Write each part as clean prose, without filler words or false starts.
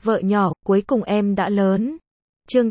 Vợ nhỏ, cuối cùng em đã lớn. Chương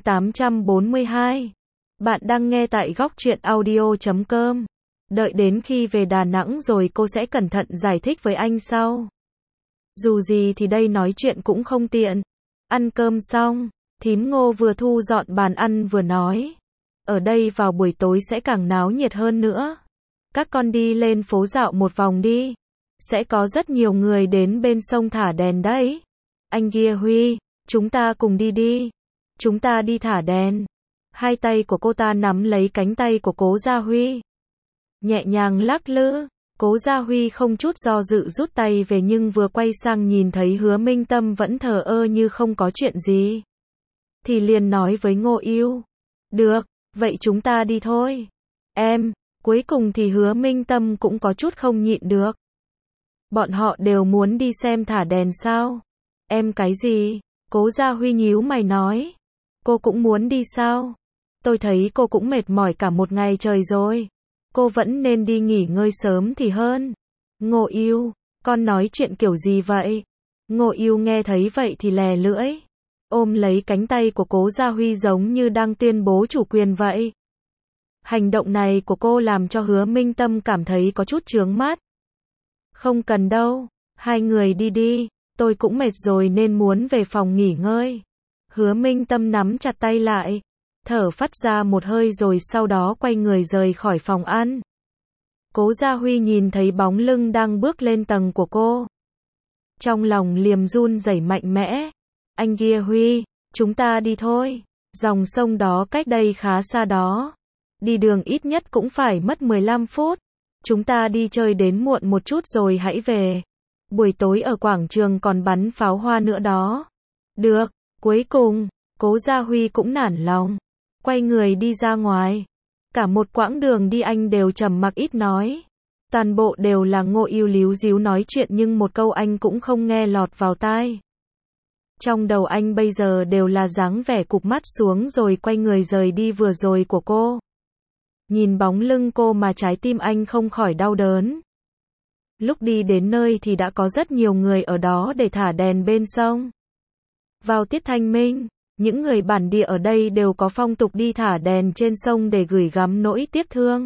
842. Bạn đang nghe tại góc truyện audio.com. Đợi đến khi về Đà Nẵng rồi cô sẽ cẩn thận giải thích với anh sau. Dù gì thì đây nói chuyện cũng không tiện. Ăn cơm xong, thím Ngô vừa thu dọn bàn ăn vừa nói. Ở đây vào buổi tối sẽ càng náo nhiệt hơn nữa. Các con đi lên phố dạo một vòng đi. Sẽ có rất nhiều người đến bên sông thả đèn đấy. Anh kia Huy, chúng ta cùng đi đi. Chúng ta đi thả đèn. Hai tay của cô ta nắm lấy cánh tay của Cố Gia Huy. Nhẹ nhàng lắc lư. Cố Gia Huy không chút do dự rút tay về nhưng vừa quay sang nhìn thấy Hứa Minh Tâm vẫn thờ ơ như không có chuyện gì. Thì liền nói với Ngô Yêu. Được, vậy chúng ta đi thôi. Em, cuối cùng thì Hứa Minh Tâm cũng có chút không nhịn được. Bọn họ đều muốn đi xem thả đèn sao? Em cái gì? Cố Gia Huy nhíu mày nói. Cô cũng muốn đi sao? Tôi thấy cô cũng mệt mỏi cả một ngày trời rồi. Cô vẫn nên đi nghỉ ngơi sớm thì hơn. Ngô Yêu, con nói chuyện kiểu gì vậy? Ngô Yêu nghe thấy vậy thì lè lưỡi. Ôm lấy cánh tay của Cố Gia Huy giống như đang tuyên bố chủ quyền vậy. Hành động này của cô làm cho Hứa Minh Tâm cảm thấy có chút chướng mắt. Không cần đâu, hai người đi đi, tôi cũng mệt rồi nên muốn về phòng nghỉ ngơi. Hứa Minh Tâm nắm chặt tay lại, thở phắt ra một hơi rồi sau đó quay người rời khỏi phòng ăn. Cố Gia Huy nhìn thấy bóng lưng đang bước lên tầng của cô. Trong lòng liềm run rẩy mạnh mẽ. Anh kia Huy, chúng ta đi thôi. Dòng sông đó cách đây khá xa đó. Đi đường ít nhất cũng phải mất 15 phút. Chúng ta đi chơi đến muộn một chút rồi hãy về. Buổi tối ở quảng trường còn bắn pháo hoa nữa đó. Được, cuối cùng, Cố Gia Huy cũng nản lòng. Quay người đi ra ngoài. Cả một quãng đường đi anh đều trầm mặc ít nói. Toàn bộ đều là Ngô Yêu líu díu nói chuyện nhưng một câu anh cũng không nghe lọt vào tai. Trong đầu anh bây giờ đều là dáng vẻ cụp mắt xuống rồi quay người rời đi vừa rồi của cô. Nhìn bóng lưng cô mà trái tim anh không khỏi đau đớn. Lúc đi đến nơi thì đã có rất nhiều người ở đó để thả đèn bên sông. Vào tiết thanh minh, những người bản địa ở đây đều có phong tục đi thả đèn trên sông để gửi gắm nỗi tiếc thương.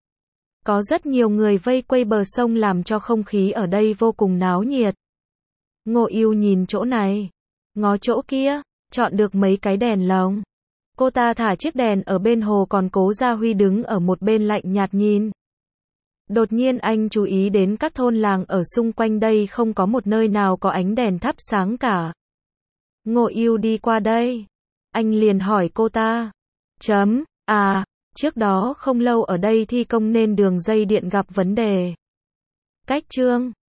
Có rất nhiều người vây quanh bờ sông làm cho không khí ở đây vô cùng náo nhiệt. Ngô Yêu nhìn chỗ này, ngó chỗ kia, chọn được mấy cái đèn lồng. Cô ta thả chiếc đèn ở bên hồ còn Cố Gia Huy đứng ở một bên lạnh nhạt nhìn. Đột nhiên anh chú ý đến các thôn làng ở xung quanh đây không có một nơi nào có ánh đèn thắp sáng cả. Ngô Yêu đi qua đây. Anh liền hỏi cô ta. Trước đó không lâu ở đây thi công nên đường dây điện gặp vấn đề. Cách chương